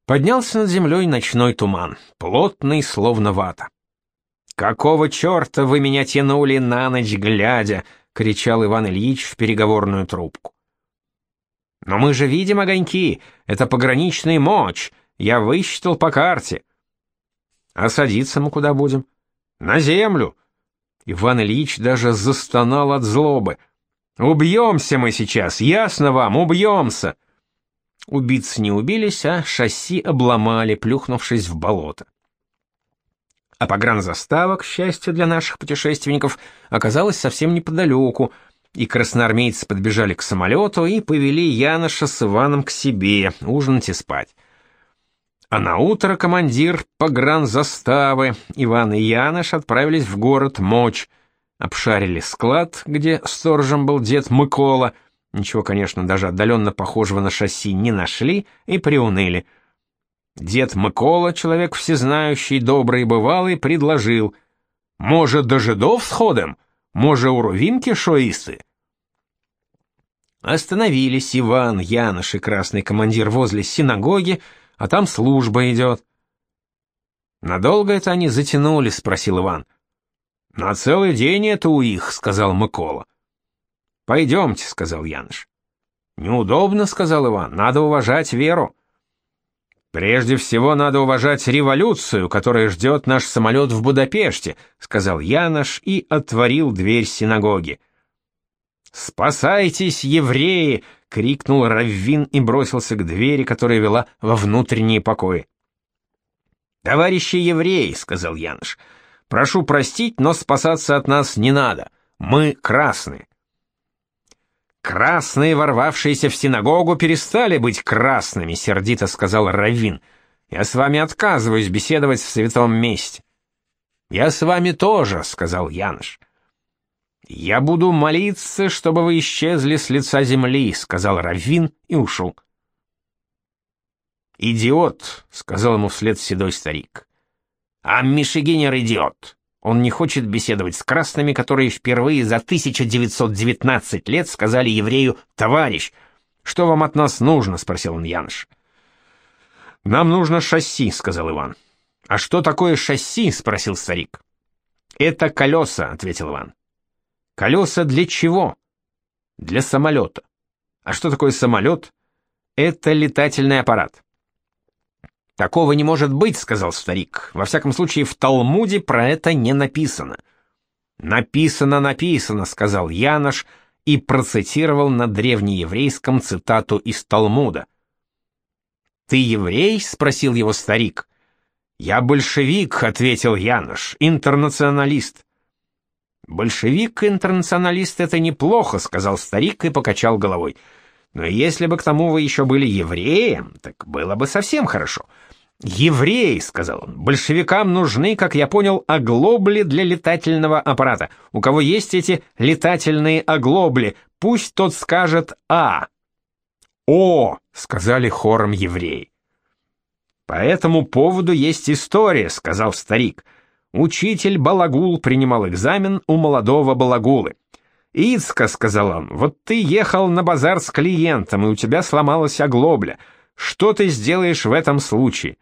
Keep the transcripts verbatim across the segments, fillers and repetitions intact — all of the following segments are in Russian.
Поднялся над землей ночной туман, плотный, словно вата. «Какого черта вы меня тянули на ночь глядя?» — кричал Иван Ильич в переговорную трубку. «Но мы же видим огоньки, это пограничный моч, я высчитал по карте». «А садиться мы куда будем?» «На землю». Иван Ильич даже застонал от злобы. «Убьемся мы сейчас, ясно вам, убьемся!» Убийцы не убились, а шасси обломали, плюхнувшись в болото. А погранзастава, к счастью для наших путешественников, оказалась совсем неподалеку, и красноармейцы подбежали к самолету и повели Яноша с Иваном к себе ужинать и спать. А наутро командир погранзаставы Иван и Янош отправились в город Моч, обшарили склад, где сторожем был дед Микола. Ничего, конечно, даже отдаленно похожего на шасси не нашли и приуныли. Дед Микола, человек всезнающий, добрый и бывалый, предложил: «Может, до жидов сходим? Може, у Рувимки шоисты?» Остановились Иван, Янош и красный командир возле синагоги, а там служба идет. «Надолго это они затянули?» — спросил Иван. «На целый день это у их», — сказал Микола. «Пойдемте», — сказал Янош. «Неудобно», — сказал Иван, — «надо уважать веру». «Прежде всего надо уважать революцию, которая ждет наш самолет в Будапеште», — сказал Янош и отворил дверь синагоги. «Спасайтесь, евреи!» — крикнул раввин и бросился к двери, которая вела во внутренние покои. «Товарищи евреи», — сказал Янош, — «прошу простить, но спасаться от нас не надо. Мы красные». «Красные, ворвавшиеся в синагогу, перестали быть красными», — сердито сказал раввин. «Я с вами отказываюсь беседовать в святом месте». «Я с вами тоже», — сказал Янош. «Я буду молиться, чтобы вы исчезли с лица земли», — сказал раввин и ушел. «Идиот», — сказал ему вслед седой старик. «А Мишигинер идиот. Он не хочет беседовать с красными, которые впервые за тысяча девятьсот девятнадцать лет сказали еврею: «Товарищ, что вам от нас нужно?» — спросил он Янош. «Нам нужно шасси», — сказал Иван. «А что такое шасси?» — спросил старик. «Это колеса», — ответил Иван. «Колеса для чего?» «Для самолета». «А что такое самолет?» «Это летательный аппарат». «Такого не может быть», — сказал старик. «Во всяком случае, в Талмуде про это не написано». «Написано, написано», — сказал Янош и процитировал на древнееврейском цитату из Талмуда. «Ты еврей?» — спросил его старик. «Я большевик», — ответил Янош, — «интернационалист». «Большевик-интернационалист — это неплохо», — сказал старик и покачал головой. «Но если бы к тому вы еще были евреем, так было бы совсем хорошо». «Евреи», — сказал он, — «большевикам нужны, как я понял, оглобли для летательного аппарата. У кого есть эти летательные оглобли, пусть тот скажет «А». «О», — сказали хором евреи. «По этому поводу есть история», — сказал старик. «Учитель Балагул принимал экзамен у молодого Балагулы. «Ицка», — сказал он, — «вот ты ехал на базар с клиентом, и у тебя сломалась оглобля. Что ты сделаешь в этом случае?»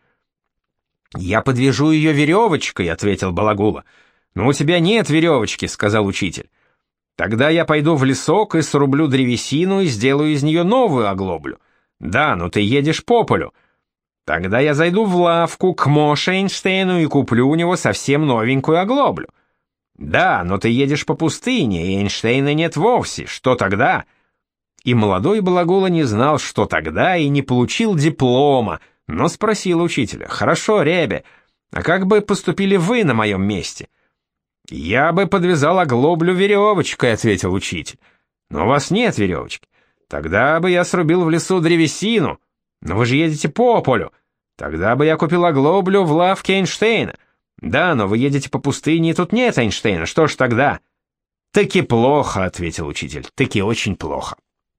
«Я подвяжу ее веревочкой», — ответил Балагула. «Но у тебя нет веревочки», — сказал учитель. «Тогда я пойду в лесок и срублю древесину и сделаю из нее новую оглоблю». «Да, но ты едешь по полю». «Тогда я зайду в лавку к Моше Эйнштейну и куплю у него совсем новенькую оглоблю». «Да, но ты едешь по пустыне, и Эйнштейна нет вовсе. Что тогда?» И молодой Балагула не знал, что тогда, и не получил диплома, но спросил учителя: «Хорошо, ребя, а как бы поступили вы на моем месте?» «Я бы подвязал оглоблю веревочкой», — ответил учитель. «Но у вас нет веревочки. Тогда бы я срубил в лесу древесину. Но вы же едете по полю. Тогда бы я купил оглоблю в лавке Эйнштейна. Да, но вы едете по пустыне, и тут нет Эйнштейна. Что ж тогда?» «Таки плохо», — ответил учитель, — «таки очень плохо».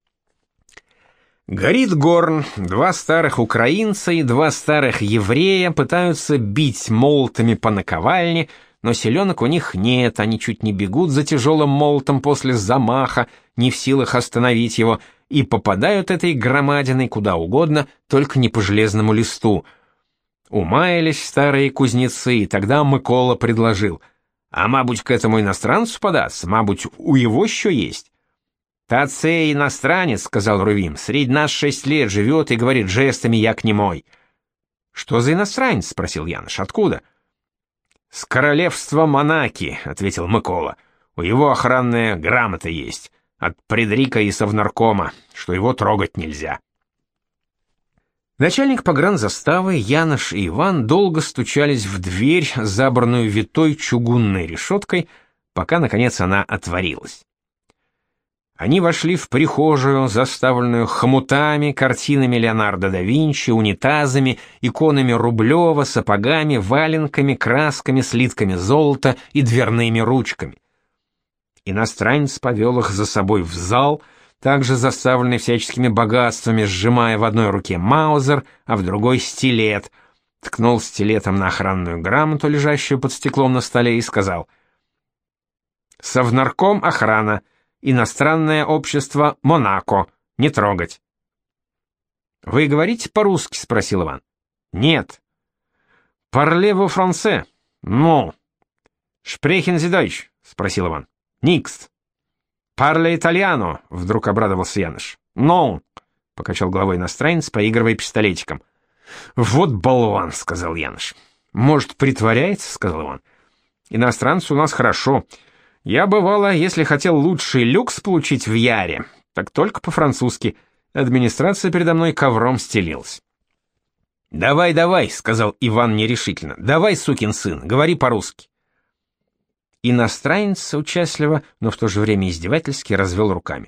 Горит горн, два старых украинца и два старых еврея пытаются бить молотами по наковальне, но селенок у них нет, они чуть не бегут за тяжелым молотом после замаха, не в силах остановить его, и попадают этой громадиной куда угодно, только не по железному листу. Умаялись старые кузнецы, и тогда Микола предложил: «А мабуть, к этому иностранцу податься, мабуть, у его що есть». «Та цей иностранец, — сказал Рувим, — среди нас шесть лет живет и говорит жестами, як немой». «Что за иностранец?» — спросил Янош. «Откуда?» «С королевства Монаки», — ответил Микола. «У его охранная грамота есть от предрика и совнаркома, что его трогать нельзя». Начальник погранзаставы Янош и Иван долго стучались в дверь, забранную витой чугунной решеткой, пока, наконец, она отворилась. Они вошли в прихожую, заставленную хомутами, картинами Леонардо да Винчи, унитазами, иконами Рублева, сапогами, валенками, красками, слитками золота и дверными ручками. Иностранец повел их за собой в зал, также заставленный всяческими богатствами, сжимая в одной руке маузер, а в другой стилет, ткнул стилетом на охранную грамоту, лежащую под стеклом на столе, и сказал: «Совнарком охрана. Иностранное общество Монако. Не трогать». «Вы говорите по-русски?» — спросил Иван. «Нет». «Парлеву франце?» «Ну». «Шпрехен зи дойч?» — спросил Иван. «Никс». «Парле итальяно?» — вдруг обрадовался Янош. «Ну», — покачал головой иностранец, поигрывая пистолетиком. «Вот болван», — сказал Янош. «Может, притворяется?» — сказал Иван. «Иностранцы у нас хорошо. Я, бывало, если хотел лучший люкс получить в Яре, так только по-французски. Администрация передо мной ковром стелилась». «Давай, давай», — сказал Иван нерешительно. «Давай, сукин сын, говори по-русски». Иностранец участливо, но в то же время издевательски развел руками.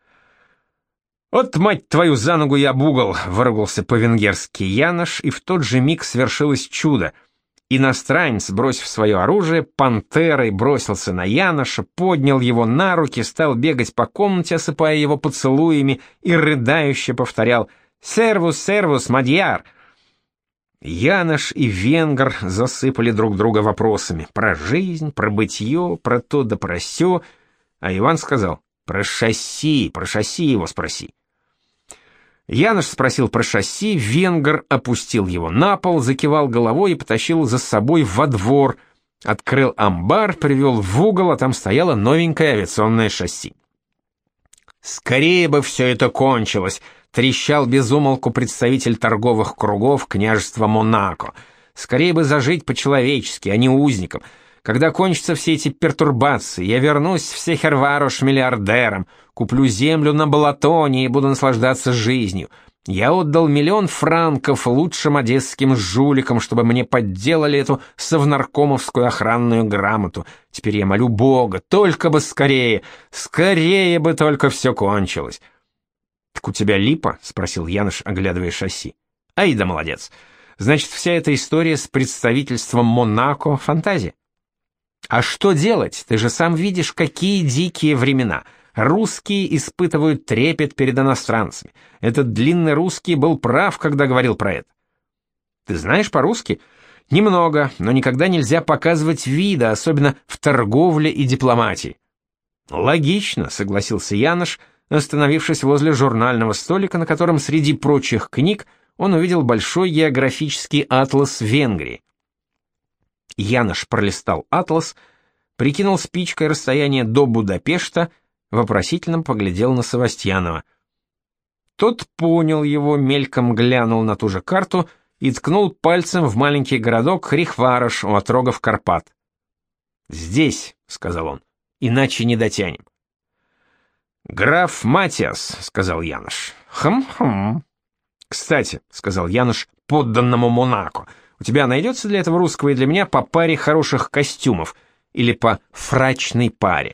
«От, мать твою, за ногу я об угол!» — выругался по-венгерски Янош, и в тот же миг свершилось чудо. Иностранец, бросив свое оружие, пантерой бросился на Яноша, поднял его на руки, стал бегать по комнате, осыпая его поцелуями, и рыдающе повторял: «Сервус, сервус, мадьяр!» Янош и венгр засыпали друг друга вопросами про жизнь, про бытие, про то да про сё, а Иван сказал: «Про шасси, про шасси его спроси». Янош спросил про шасси, венгр опустил его на пол, закивал головой и потащил за собой во двор, открыл амбар, привел в угол, а там стояло новенькое авиационное шасси. «Скорее бы все это кончилось», — трещал без умолку представитель торговых кругов княжества Монако. «Скорее бы зажить по-человечески, а не узником. Когда кончатся все эти пертурбации, я вернусь в Сехерварош миллиардером, куплю землю на Балатоне и буду наслаждаться жизнью. Я отдал миллион франков лучшим одесским жуликам, чтобы мне подделали эту совнаркомовскую охранную грамоту. Теперь я молю Бога, только бы скорее, скорее бы только все кончилось». «Так у тебя липа?» — спросил Янош, оглядывая шасси. «Ай да молодец. Значит, вся эта история с представительством Монако — фантазия. А что делать? Ты же сам видишь, какие дикие времена. Русские испытывают трепет перед иностранцами. Этот длинный русский был прав, когда говорил про это. Ты знаешь по-русски? Немного, но никогда нельзя показывать вида, особенно в торговле и дипломатии». «Логично», — согласился Янош, остановившись возле журнального столика, на котором среди прочих книг он увидел большой географический атлас Венгрии. Янош пролистал атлас, прикинул спичкой расстояние до Будапешта, вопросительно поглядел на Севастьянова. Тот понял его, мельком глянул на ту же карту и ткнул пальцем в маленький городок Хрихвараш у отрогов Карпат. «Здесь», — сказал он, — «иначе не дотянем». «Граф Матиас», — сказал Янош. «Хм-хм». «Кстати», — сказал Янош подданному Монако, — «у тебя найдется для этого русского и для меня по паре хороших костюмов или по фрачной паре?»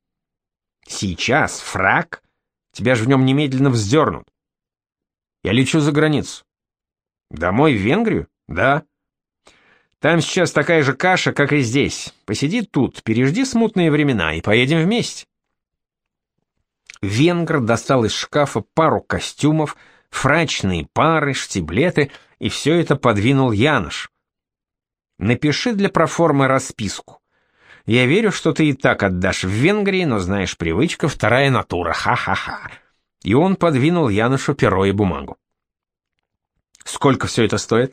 «Сейчас фрак? Тебя же в нем немедленно вздернут». «Я лечу за границу». «Домой в Венгрию?» «Да». «Там сейчас такая же каша, как и здесь. Посиди тут, пережди смутные времена и поедем вместе». Венгр достал из шкафа пару костюмов, фрачные пары, штиблеты, и все это подвинул Янош. «Напиши для проформы расписку. Я верю, что ты и так отдашь в Венгрии, но знаешь, привычка — вторая натура, ха-ха-ха. И он подвинул Яношу перо и бумагу. «Сколько все это стоит?»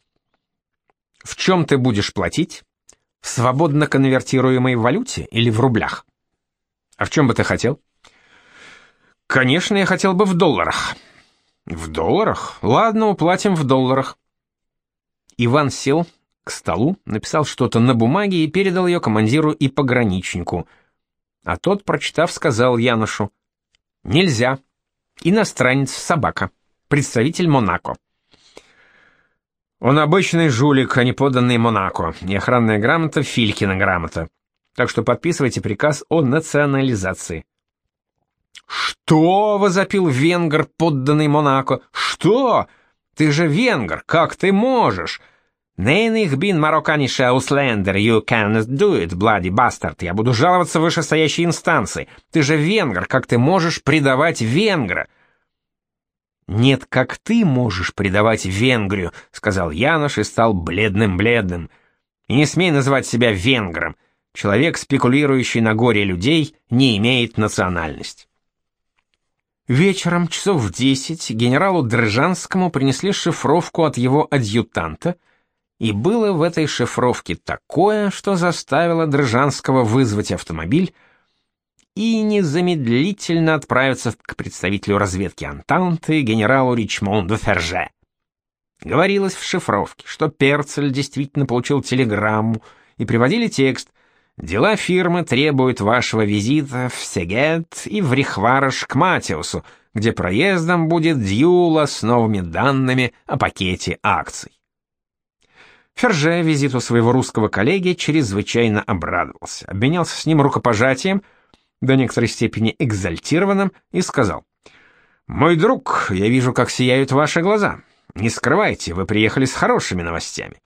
«В чем ты будешь платить? В свободно конвертируемой валюте или в рублях? А в чем бы ты хотел?» «Конечно, я хотел бы в долларах». «В долларах? Ладно, уплатим в долларах». Иван сел к столу, написал что-то на бумаге и передал ее командиру и пограничнику. А тот, прочитав, сказал Яношу: «Нельзя. Иностранец, собака. Представитель Монако». «Он обычный жулик, а не подданный Монако. И охранная грамота — Филькина грамота. Так что подписывайте приказ о национализации». «Что?» — возопил венгр, подданный Монако. «Что? Ты же венгр, как ты можешь?» «Nein, ich bin marokkanischer Ausländer, you cannot do it, bloody bastard. Я буду жаловаться в вышестоящей инстанции. Ты же венгр, как ты можешь предавать венгра?» «Нет, как ты можешь предавать Венгрию», — сказал Янош и стал бледным-бледным. «И не смей называть себя венгром. Человек, спекулирующий на горе людей, не имеет национальности». Вечером, часов в десять, генералу Држанскому принесли шифровку от его адъютанта, и было в этой шифровке такое, что заставило Држанского вызвать автомобиль и незамедлительно отправиться к представителю разведки Антанты генералу Ричмонду Ферже. Говорилось в шифровке, что Перцель действительно получил телеграмму, и приводили текст: «Дела фирмы требуют вашего визита в Сегет и в Рихварыш к Матиусу, где проездом будет дьюла с новыми данными о пакете акций». Ферже визиту своего русского коллеги чрезвычайно обрадовался, обменялся с ним рукопожатием, до некоторой степени экзальтированным, и сказал: «Мой друг, я вижу, как сияют ваши глаза. Не скрывайте, вы приехали с хорошими новостями».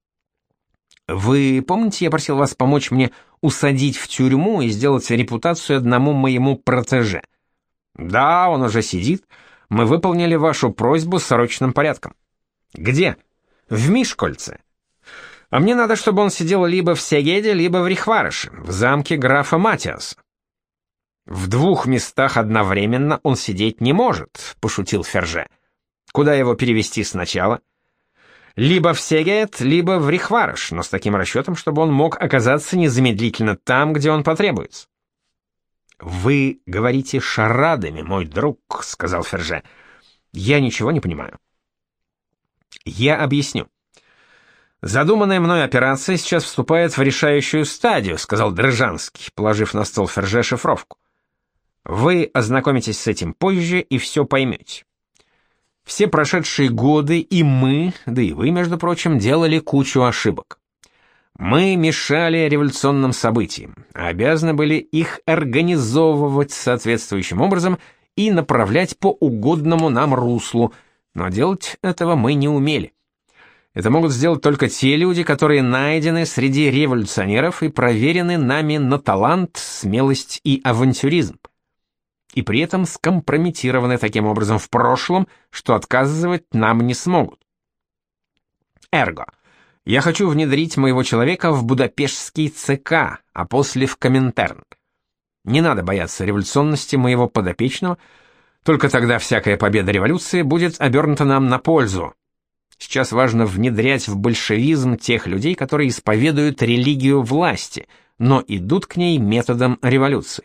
«Вы помните, я просил вас помочь мне усадить в тюрьму и сделать репутацию одному моему протеже?» «Да, он уже сидит. Мы выполнили вашу просьбу срочным порядком». «Где?» «В Мишкольце». «А мне надо, чтобы он сидел либо в Сегеде, либо в Рихварыше, в замке графа Матиаса». «В двух местах одновременно он сидеть не может», — пошутил Ферже. «Куда его перевести сначала?» «Либо в Сегет, либо в Рихварыш, но с таким расчетом, чтобы он мог оказаться незамедлительно там, где он потребуется». «Вы говорите шарадами, мой друг», — сказал Ферже. «Я ничего не понимаю». «Я объясню. Задуманная мной операция сейчас вступает в решающую стадию», — сказал Држанский, положив на стол Ферже шифровку. «Вы ознакомитесь с этим позже и все поймете. Все прошедшие годы и мы, да и вы, между прочим, делали кучу ошибок. Мы мешали революционным событиям, а обязаны были их организовывать соответствующим образом и направлять по угодному нам руслу, но делать этого мы не умели. Это могут сделать только те люди, которые найдены среди революционеров и проверены нами на талант, смелость и авантюризм, и при этом скомпрометированы таким образом в прошлом, что отказывать нам не смогут. Эрго, я хочу внедрить моего человека в Будапештский ЦК, а после в Коминтерн. Не надо бояться революционности моего подопечного, только тогда всякая победа революции будет обернута нам на пользу. Сейчас важно внедрять в большевизм тех людей, которые исповедуют религию власти, но идут к ней методом революции.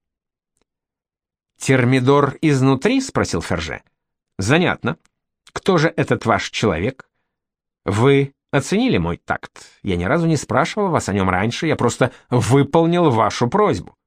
«Термидор изнутри?» — спросил Ферже. «Занятно. Кто же этот ваш человек? Вы оценили мой такт? Я ни разу не спрашивал вас о нем раньше, я просто выполнил вашу просьбу».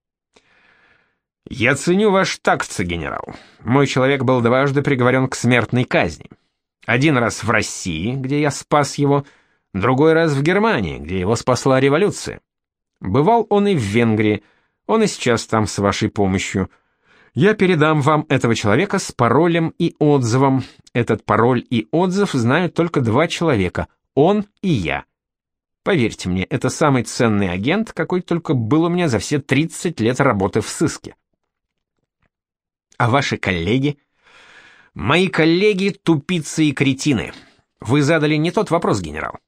«Я ценю ваш такт, генерал. Мой человек был дважды приговорен к смертной казни. Один раз в России, где я спас его, другой раз в Германии, где его спасла революция. Бывал он и в Венгрии, он и сейчас там с вашей помощью. Я передам вам этого человека с паролем и отзывом. Этот пароль и отзыв знают только два человека, он и я. Поверьте мне, это самый ценный агент, какой только был у меня за все тридцать лет работы в сыске». «А ваши коллеги?» «Мои коллеги — тупицы и кретины. Вы задали не тот вопрос, генерал».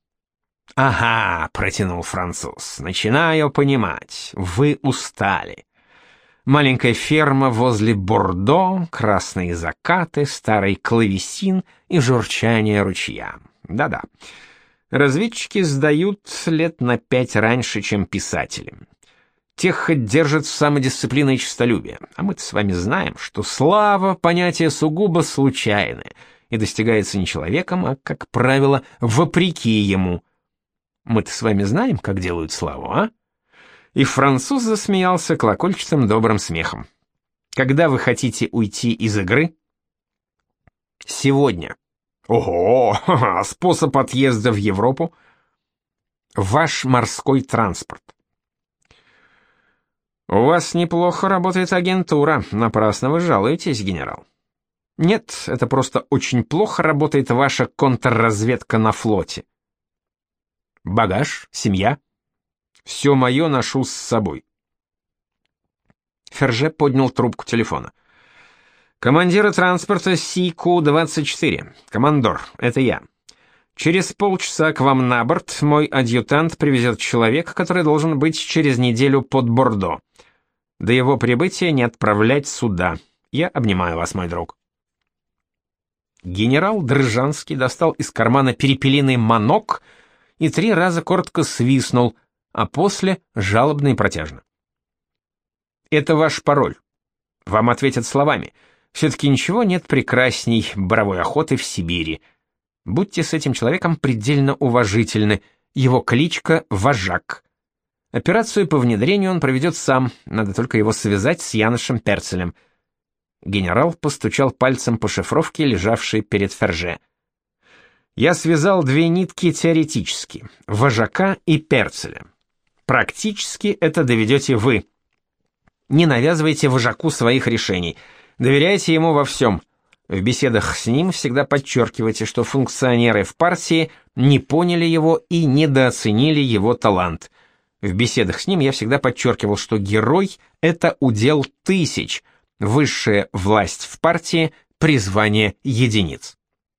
«Ага», — протянул француз, — «начинаю понимать. Вы устали. маленькая ферма возле Бордо, красные закаты, старый клавесин и журчание ручья. Да-да. Разведчики сдают лет на пять раньше, чем писатели. Тех хоть держат самодисциплина и честолюбие. А мы-то с вами знаем, что слава — понятие сугубо случайное и достигается не человеком, а, как правило, вопреки ему. Мы-то с вами знаем, как делают славу, а? И француз засмеялся колокольчатым добрым смехом. Когда вы хотите уйти из игры? Сегодня. Ого, ха-ха, способ отъезда в Европу? Ваш морской транспорт. У вас неплохо работает агентура, напрасно вы жалуетесь, генерал. Нет, это просто очень плохо работает ваша контрразведка на флоте. Багаж, семья. Все мое ношу с собой. Ферже поднял трубку телефона. Командира транспорта Си Ку двадцать четыре. Командор, это я. Через полчаса к вам на борт мой адъютант привезет человека, который должен быть через неделю под Бордо. До его прибытия не отправлять сюда. Я обнимаю вас, мой друг. Генерал Дрыжанский достал из кармана перепелиный манок и три раза коротко свистнул, а после жалобно и протяжно. Это ваш пароль. Вам ответят словами. Все-таки ничего нет прекрасней боровой охоты в Сибири. Будьте с этим человеком предельно уважительны. Его кличка Вожак. Операцию по внедрению он проведет сам, надо только его связать с Яношем Перцелем. Генерал постучал пальцем по шифровке, лежавшей перед Ферже. Я связал две нитки теоретически, Вожака и Перцеля. Практически это доведете вы. Не навязывайте Вожаку своих решений. Доверяйте ему во всем. В беседах с ним всегда подчеркивайте, что функционеры в партии не поняли его и недооценили его талант. В беседах с ним я всегда подчеркивал, что герой — это удел тысяч, высшая власть в партии — призвание единиц.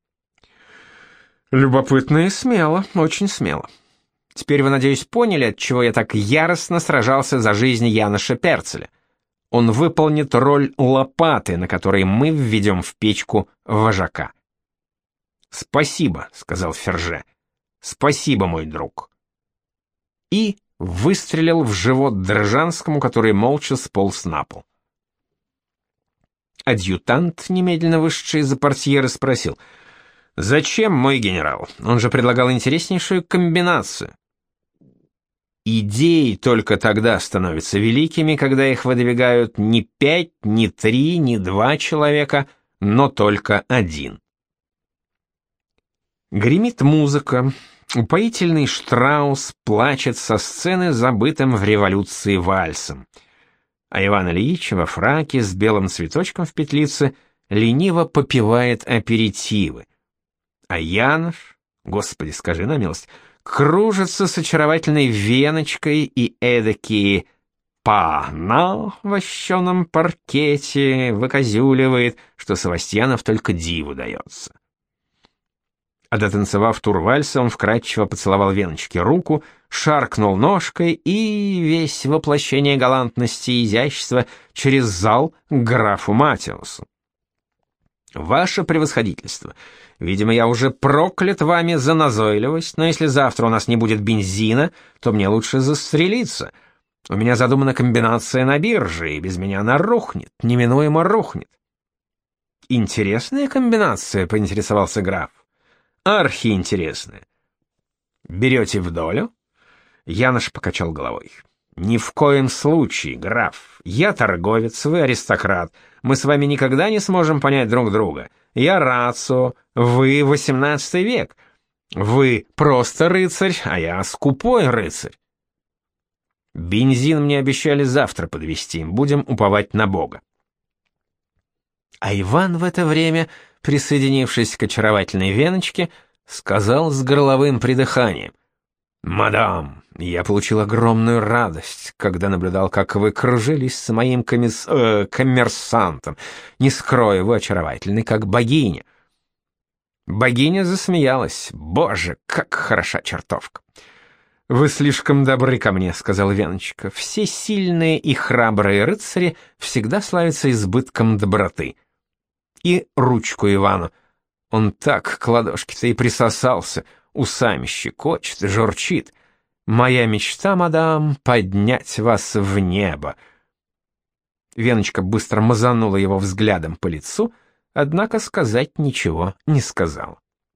Любопытно и смело, очень смело. Теперь вы, надеюсь, поняли, отчего я так яростно сражался за жизнь Яноша Перцеля. Он выполнит роль лопаты, на которой мы введем в печку Вожака. «Спасибо», — сказал Ферже. «Спасибо, мой друг». И выстрелил в живот Дрыжанскому, который молча сполз на пол. Адъютант, немедленно вышедший из-за портьеры, спросил: «Зачем, мой генерал? Он же предлагал интереснейшую комбинацию». Идеи только тогда становятся великими, когда их выдвигают не пять, не три, не два человека, но только один. Гремит музыка, упоительный Штраус плачет со сцены забытым в революции вальсом, а Иван Ильич во фраке с белым цветочком в петлице лениво попивает аперитивы, а Янош, Господи, скажи на милость, кружится с очаровательной веночкой и эдакие па на вощеном паркете выказюливает, что Савастьянов только диву дается. А дотанцевав тур вальса, он вкрадчиво поцеловал веночке руку, шаркнул ножкой и весь воплощение галантности и изящества через зал к графу Матиусу. «Ваше превосходительство, видимо, я уже проклят вами за назойливость, но если завтра у нас не будет бензина, то мне лучше застрелиться. У меня задумана комбинация на бирже, и без меня она рухнет, неминуемо рухнет». «Интересная комбинация», — поинтересовался граф. «Архиинтересная». «Берете в долю?» Янош покачал головой. «Ни в коем случае, граф. Я торговец, вы аристократ. Мы с вами никогда не сможем понять друг друга. Я рацио, вы восемнадцатый век. Вы просто рыцарь, а я скупой рыцарь. Бензин мне обещали завтра подвезти, будем уповать на Бога». А Иван в это время, присоединившись к очаровательной веночке, сказал с горловым придыханием: «Мадам, я получил огромную радость, когда наблюдал, как вы кружились с моим комисс... э, коммерсантом. Не скрою, вы очаровательны, как богиня». Богиня засмеялась. «Боже, как хороша чертовка! «Вы слишком добры ко мне», — сказал Веночка. «Все сильные и храбрые рыцари всегда славятся избытком доброты». И ручку Ивану. Он так к ладошке-то и присосался, усами щекочет и журчит. «Моя мечта, мадам, поднять вас в небо». Веночка быстро мазанула его взглядом по лицу, однако сказать ничего не сказал.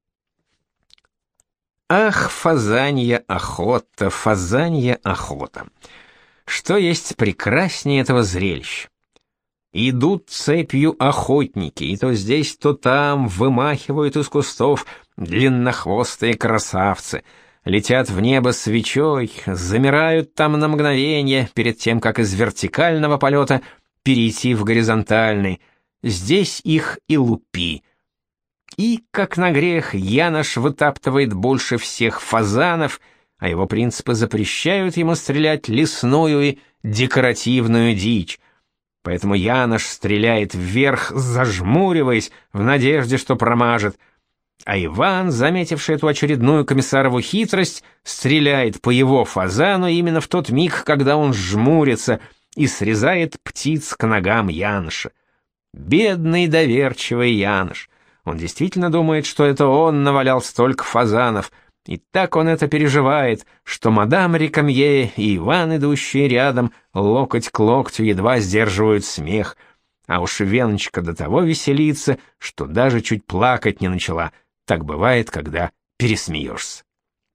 Ах, фазанья охота, фазанья охота! Что есть прекраснее этого зрелища? Идут цепью охотники, и то здесь, то там вымахивают из кустов длиннохвостые красавцы, летят в небо свечой, замирают там на мгновение перед тем, как из вертикального полета перейти в горизонтальный. Здесь их и лупи. И, как на грех, Янош вытаптывает больше всех фазанов, а его принципы запрещают ему стрелять лесную и декоративную дичь. Поэтому Янош стреляет вверх, зажмуриваясь, в надежде, что промажет. А Иван, заметивший эту очередную комиссарову хитрость, стреляет по его фазану именно в тот миг, когда он жмурится, и срезает птиц к ногам Яноша. Бедный доверчивый Янош. Он действительно думает, что это он навалял столько фазанов, и так он это переживает, что мадам Рекамье и Иван, идущие рядом, локоть к локтю, едва сдерживают смех, а уж Веночка до того веселится, что даже чуть плакать не начала. Так бывает, когда пересмеешься.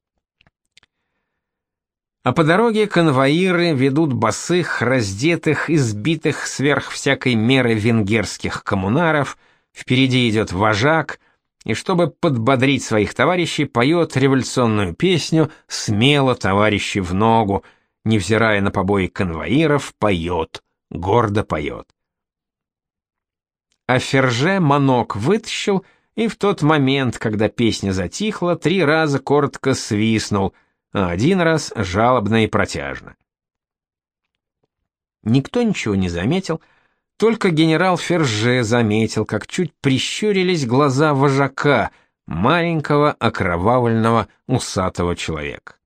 А по дороге конвоиры ведут босых, раздетых, избитых сверх всякой меры венгерских коммунаров. Впереди идет вожак, и чтобы подбодрить своих товарищей, поет революционную песню «Смело, товарищи, в ногу», невзирая на побои конвоиров, поет, гордо поет. А Ферже манок вытащил, и в тот момент, когда песня затихла, три раза коротко свистнул, а один раз жалобно и протяжно. Никто ничего не заметил, только генерал Ферже заметил, как чуть прищурились глаза вожака, маленького окровавленного усатого человека.